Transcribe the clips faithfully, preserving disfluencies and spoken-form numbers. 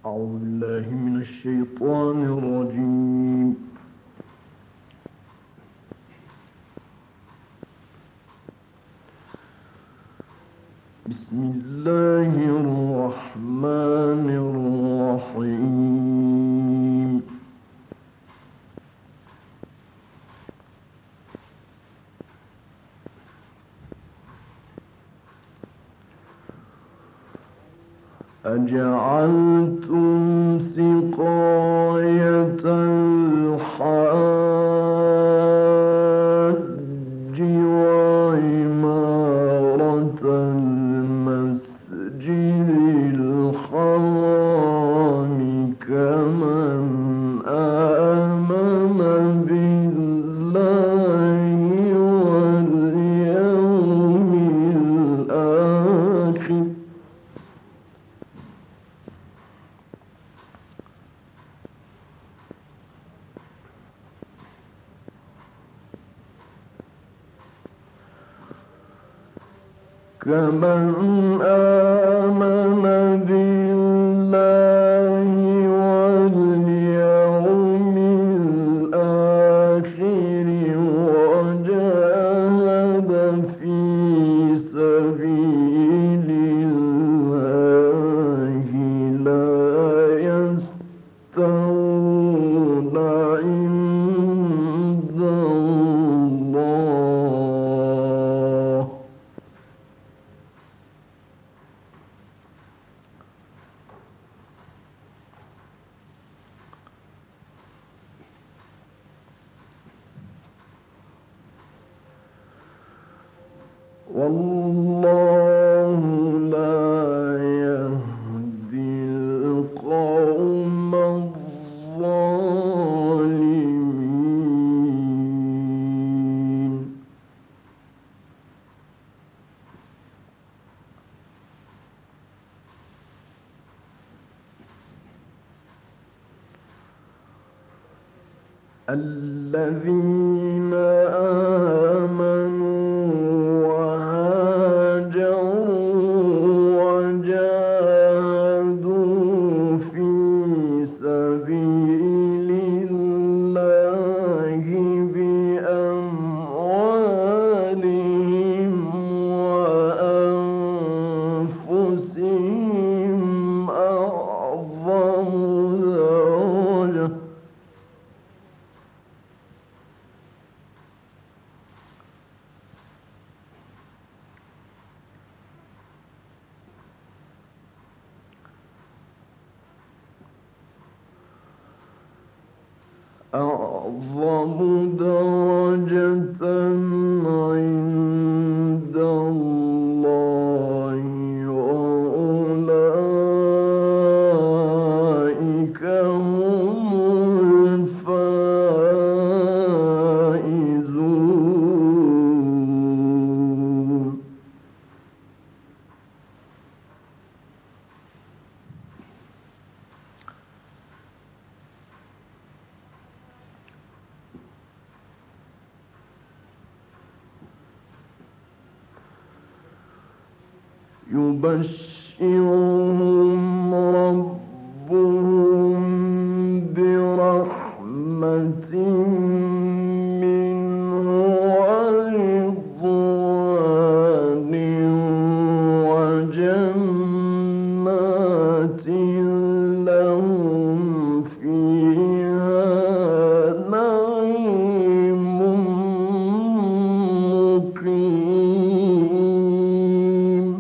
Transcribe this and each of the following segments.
أعوذ بالله من الشيطان الرجيم. بسم الله الرحمن الرحيم. أجعلتم سقاية الحاج وعمارة المسجد الحرام كمن آمن بالله واليوم الآخر كمن آمن بالله واليوم الآخر وجاهد في سبيل الله لا يستوون عند الله والله لا يهدي القوم الظالمين. الذين آمنوا وجاهدوا في سبيل الله بأموالهم وأنفسهم أعظم درجة أعظم درجة عند الله وأولئك هم الفائزون. يبشرهم ربهم برحمة منه ورضوان وجنات لهم فيها نعيم مقيم.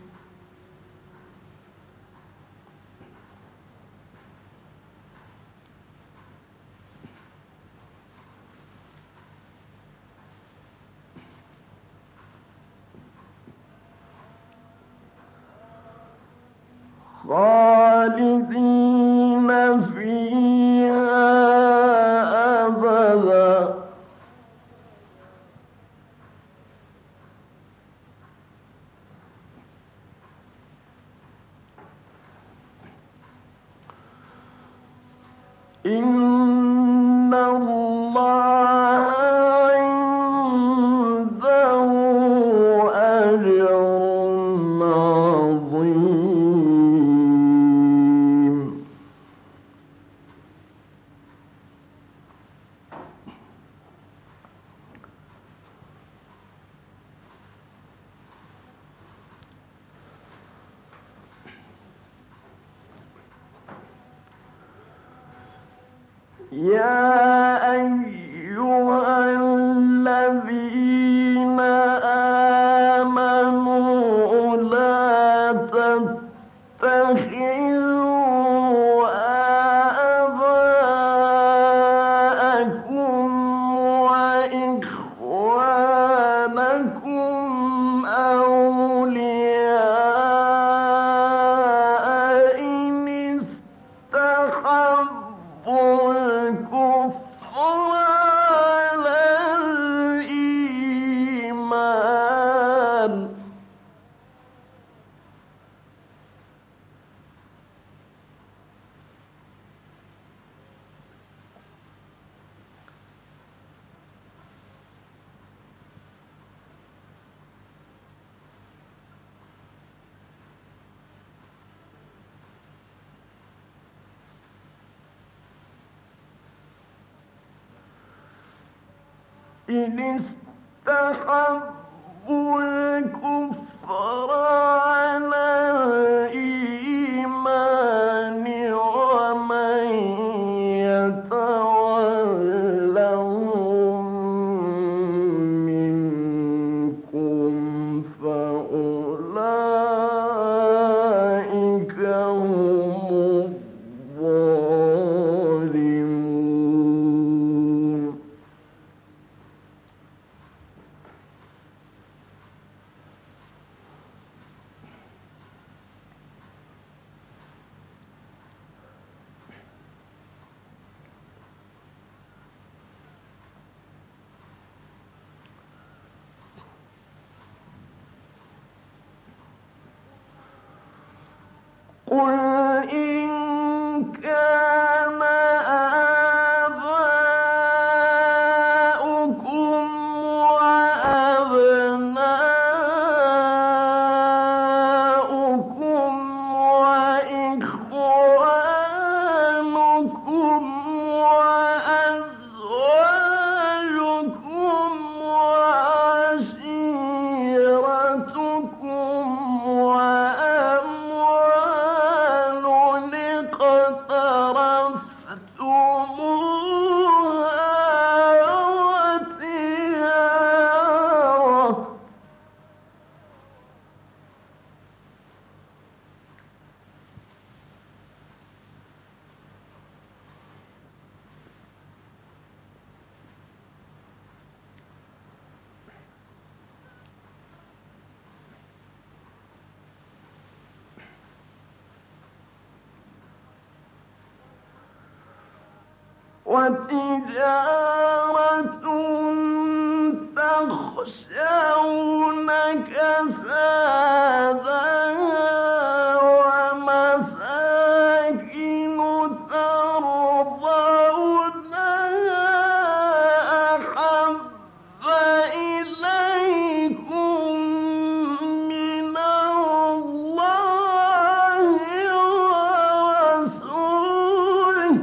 خالدين فيها أبدا إن الله عنده أجر عظيم. يا أيها الذين آمنوا لا تتخذوا آباءكم وإخوانكم أولياء إن استحبوا الكفر على الإيمان إن استحبوا الكفر على الإيمان ومن يتولهم منكم فأولئك هم الظالمون قل إن كان آباؤكم وأبناؤكم وإخوانكم وأزواجكم وعشيرتكم وأموال اقترفتموها وتجارة وتجارة تخشون كسادها ومساكن ترضونها أحب إليكم من الله ورسوله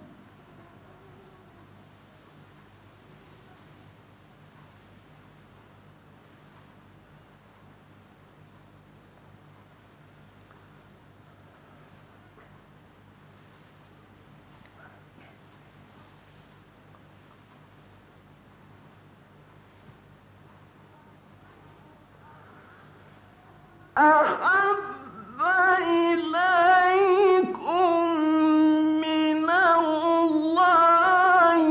أحب إليكم من الله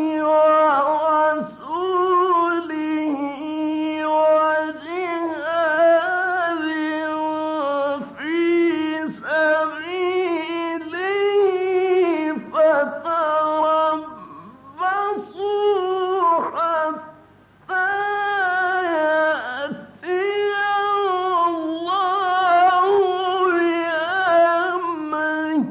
ورسوله وجهاد في سبيله فتربصوا حتى يأتي الله بأمره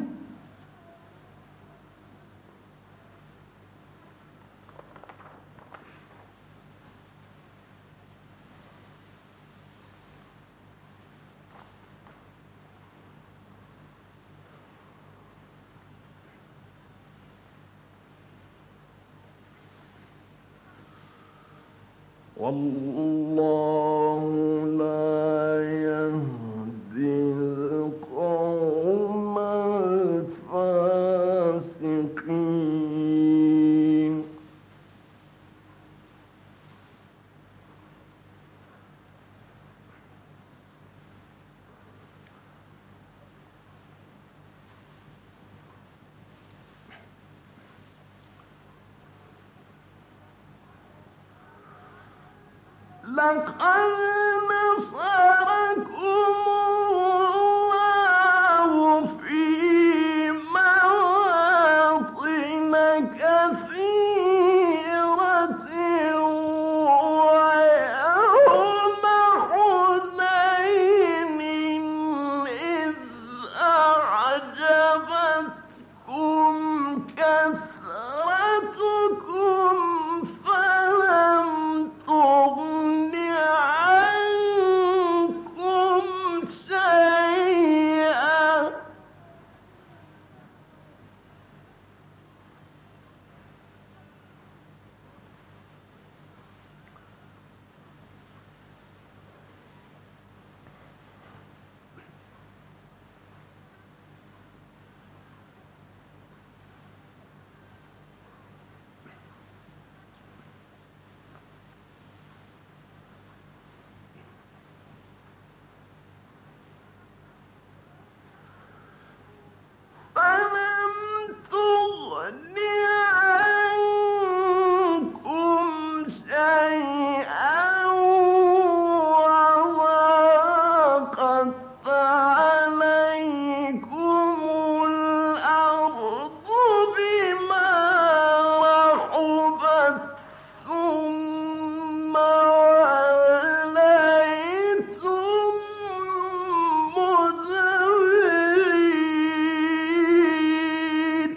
والله لا يهدي القوم الفاسقين لقد نصركم الله في مواطن كثيرة ويوم حنين إذ أعجبتكم كثرتكم فلم تغن عنكم شيئا فلم تغن عنكم شيئا وضاقت عليكم الأرض بما رحبت ثم وليتم مدبرين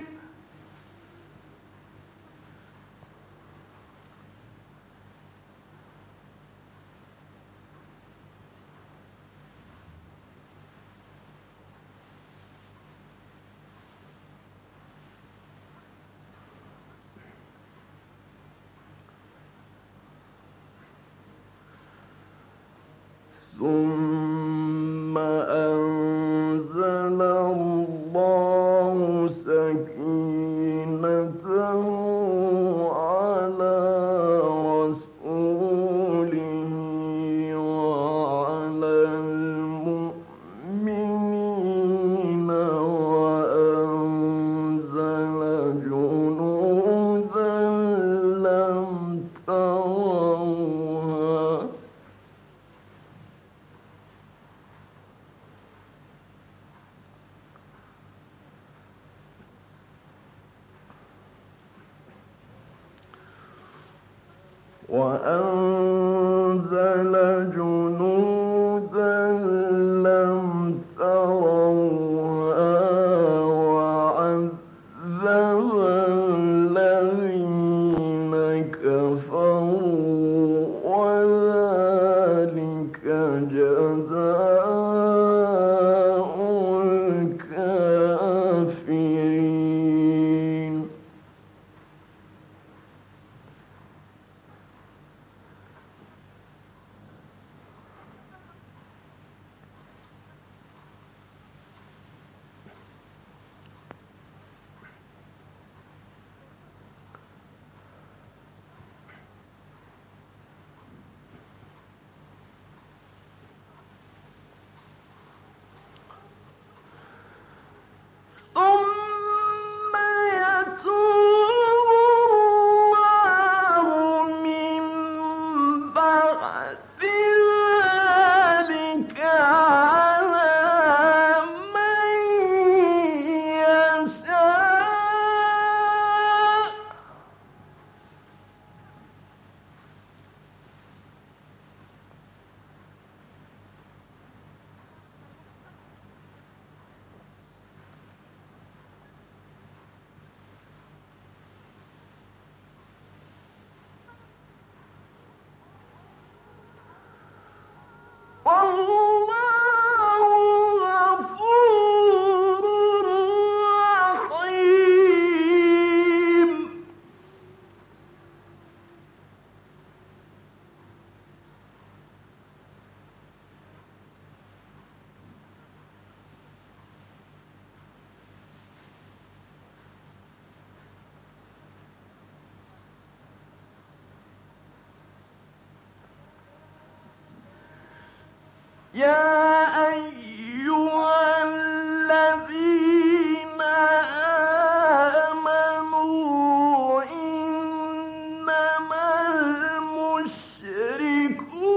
ثم أنزل الله سكينته على رسوله وعلى المؤمنين وأنزل جنودا لم تروها وأنزل جنودا لم تروها وعذب الذين كفروا وذلك جزاء الكافرين ثم يتوب الله من بعد ذلك على من يشاء والله غفور رحيم يا أيها الذين آمنوا إنما المشركون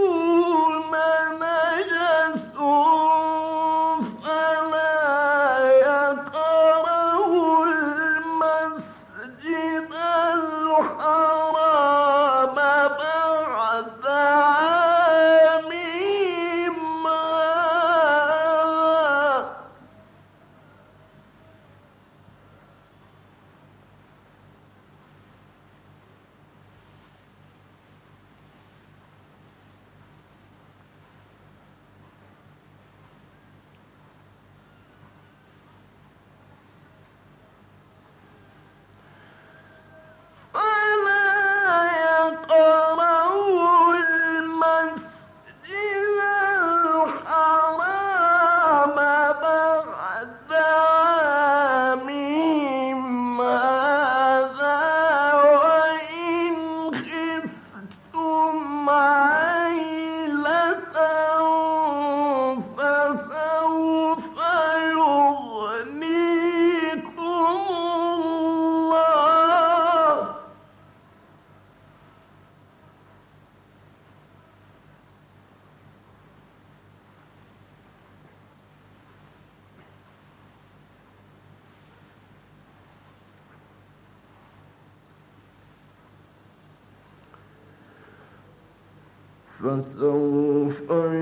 فسوف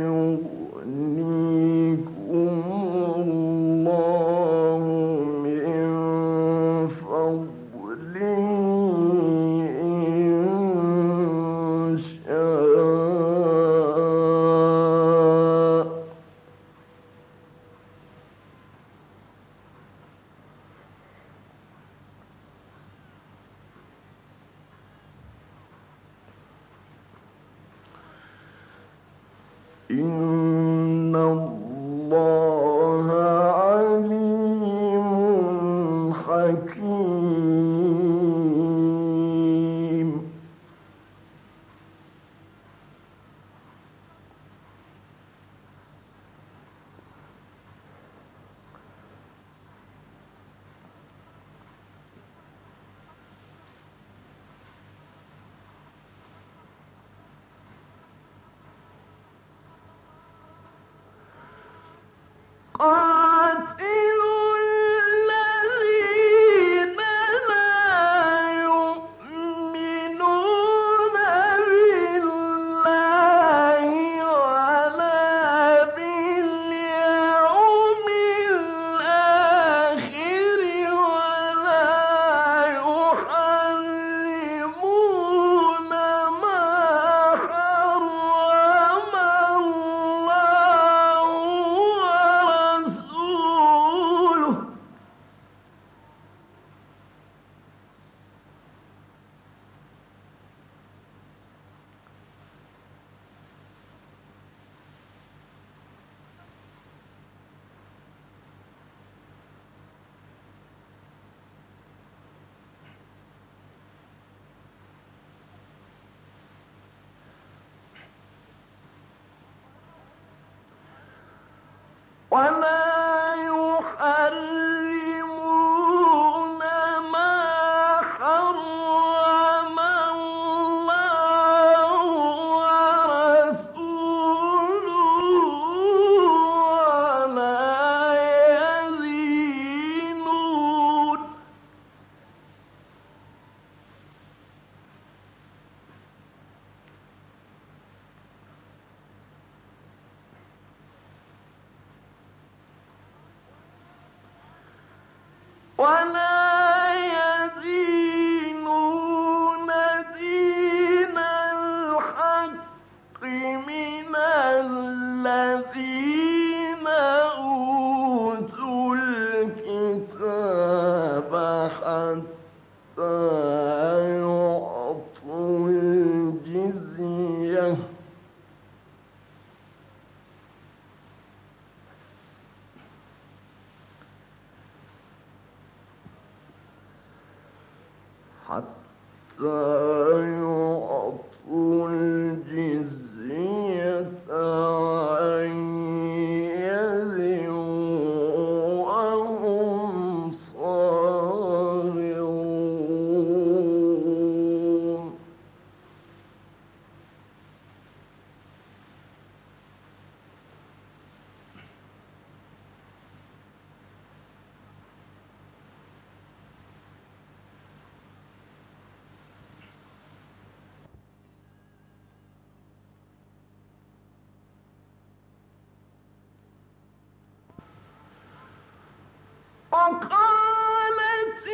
يغنيكم الله من فضله إن شاء. إن الله عليم حكيم. قاتلوا الذين لا يؤمنون بالله ولا باليوم الآخر ولا يحرمون ما حرم الله ورسوله. ولا يحرمون ما حرم الله ورسوله ولا يزينون ولا يدينون دين الحق من الذين أوتوا الكتاب حتى يعطوا الجزية حتى يعطوا الجزية عن يد وهم صاغرون. وقالت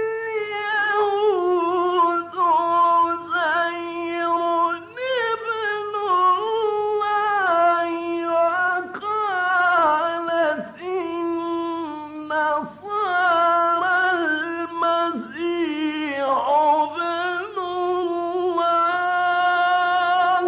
اليهود عزير ابن الله وقالت النصارى المسيح ابن الله.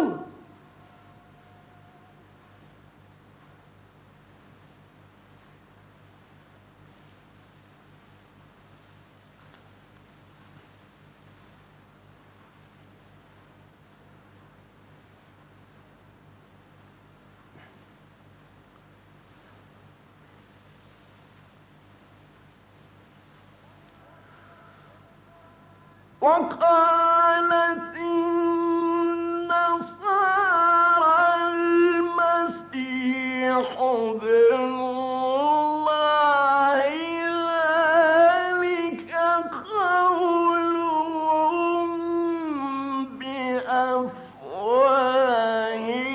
وقالت النصارى المسيح ابن الله ذلك قولهم بأفواههم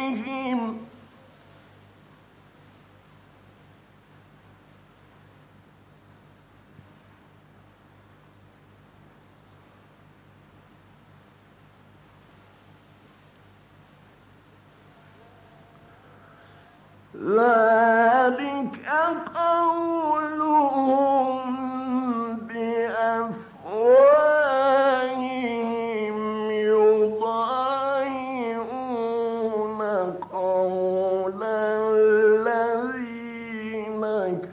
ذلك قولهم بأفواههم يضاهئون قول الذين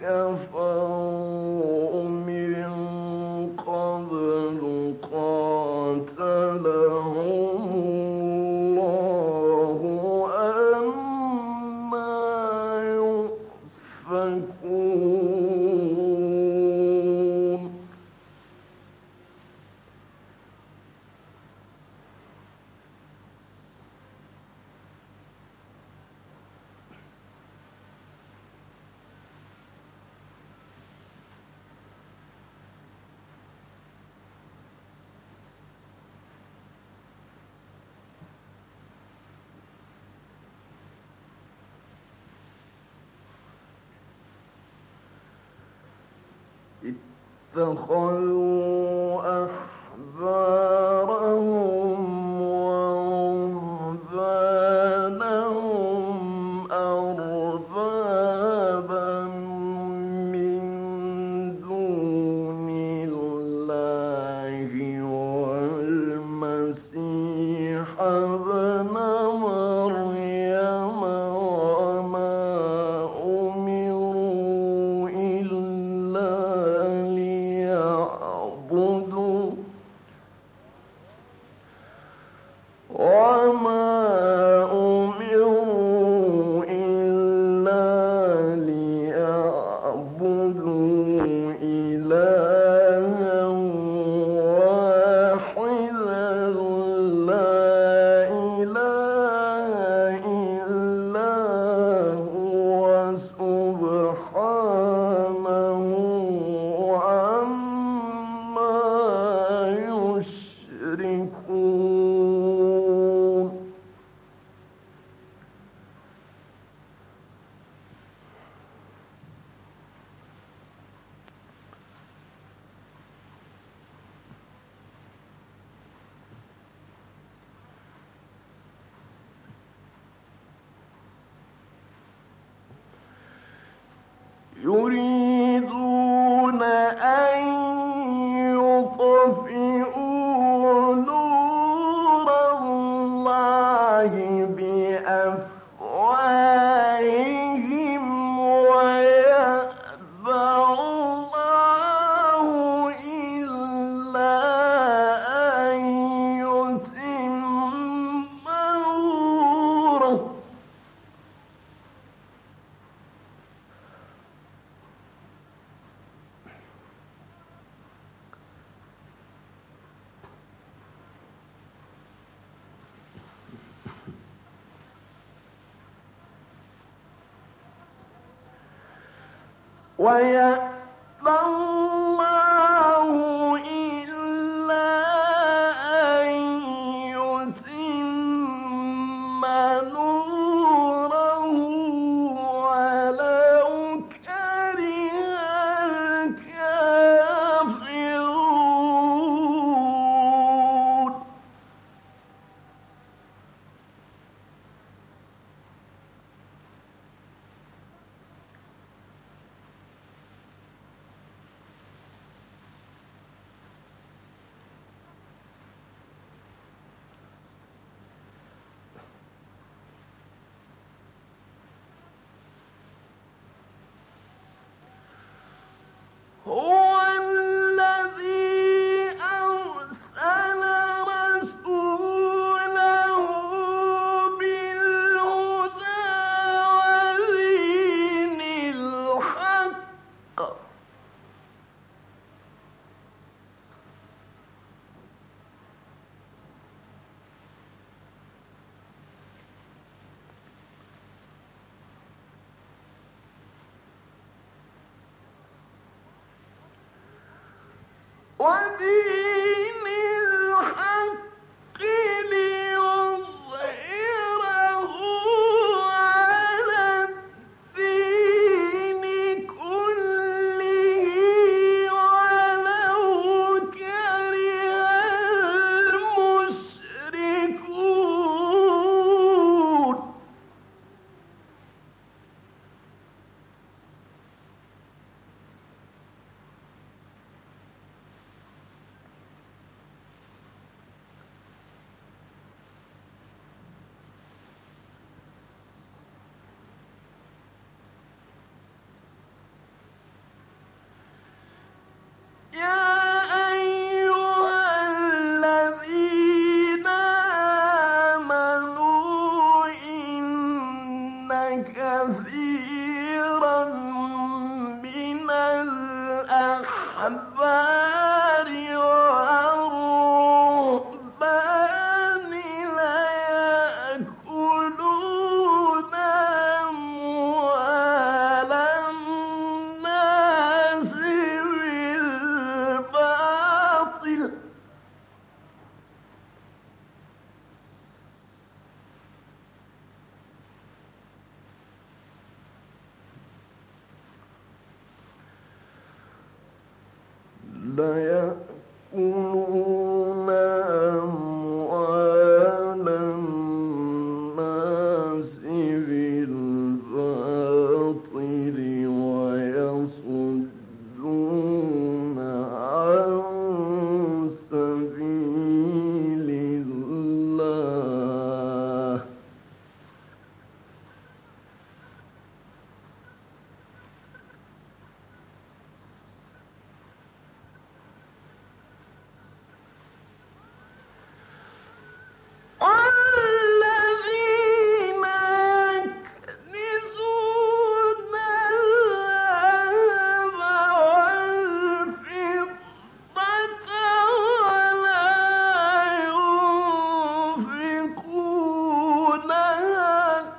كفروا من قبل قاتلهم الله أنى يؤفكون اتخذوا أحبارهم ورهبانهم أربابا من دون الله والمسيح ابن مريم وما أمروا إلا ليعبدوا وما أمروا إلا ليعبدوا إلها واحدا لا إله إلا هو سبحانه عما يشركون يريدون أن يطفئوا نور الله بأفواههم ويأبى الله إلا أن يتم نوره ويأبى الله إلا أن يتم نوره ولو كره الكافرون هو الذي أرسل رسوله بالهدى ودين الحق ودين الحق ليظهره على الدين كله ولو كره المشركون الأحبار والرهبان ليأكلون أموال الناس بالباطل ليأكلون أموال الناس بالباطل ويصدون عن سبيل الله والذين يكنزون الذهب والفضة ولا ينفقونها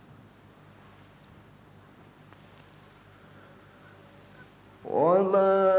ولا